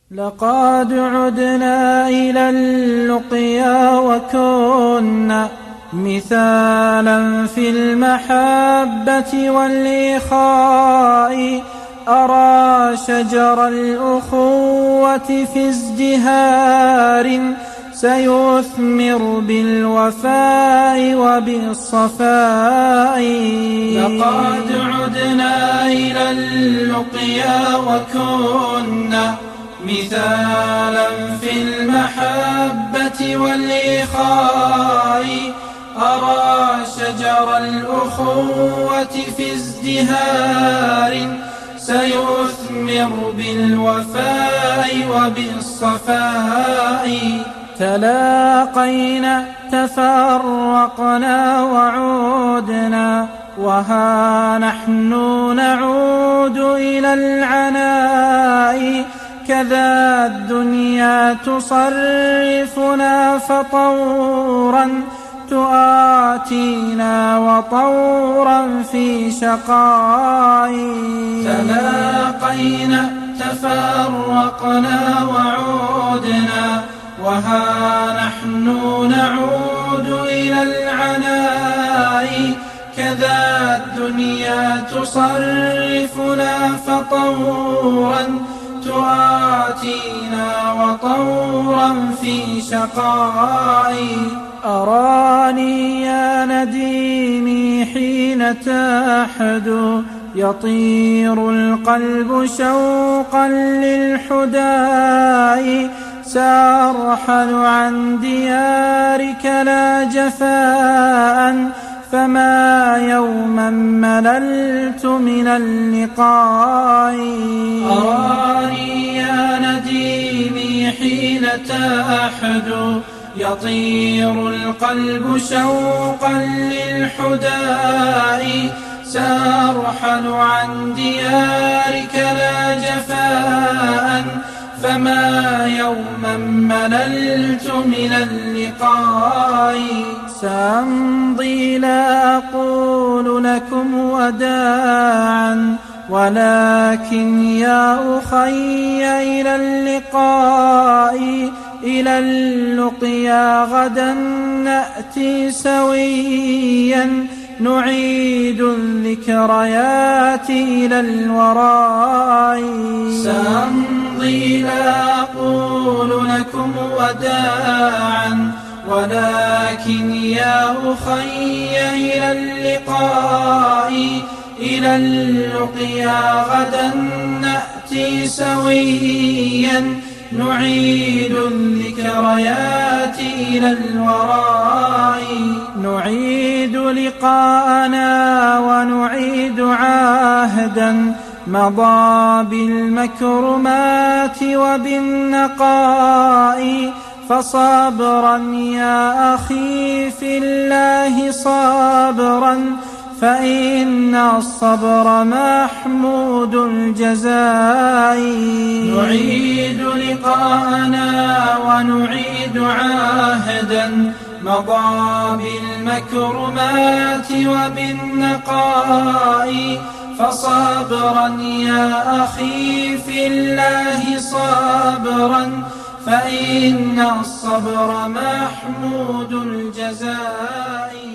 لقد عدنا إلى اللقيا وكنا مثالا في المحبة والإخاء. أرى شجر الأخوة في ازدهار سيثمر بالوفاء وبالصفاء. لقد عدنا إلى اللقيا وكنا مثالا في المحبة والإخاء. أرى شجر الأخوة في ازدهار سيثمر بالوفاء وبالصفاء. تلاقينا تفرقنا وعودنا وها نحن نعود إلى العناء. كذا الدنيا تصرفنا فطورا تؤاتينا وطورا في شقاء. تلاقينا تفرقنا وعودنا وها نحن نعود إلى العناء. كذا الدنيا تصرفنا فطورا تؤاتينا وطورا في شقاء. أراني يا نديمي حين تحدو يطير القلب شوقا للحداء. سأرحل عن ديارك لا جفاء فما يوما مللت من اللقاء. أراني يا نديمي حين تحدو يطير القلب شوقا للحداء. سأرحل عن ديارك لا جفاء فما يوما مللت من اللقاء. سأمضي لا أقول لكم وداعا ولكن يا أخي إلى اللقاء. إلى اللقيا غدا نأتي سويا نعيد الذكريات إلى الوراء. سأمضي لا أقول لكم وداعا ولكن يا أخي إلى اللقاء. إلى اللقيا غدا نأتي سويا نعيد الذكريات إلى الوراء. نعيد لقاءنا ونعيد عهدا مضى بالمكرمات وبالنقاء. فصبرا يا أخي في الله صبرا فإن الصبر محمود الجزاء. نعيد لقاءنا ونعيد عهدا مضى بالمكرمات وبالنقاء. فصبرا يا أخي في الله صبرا فإن الصبر محمود الجزاء.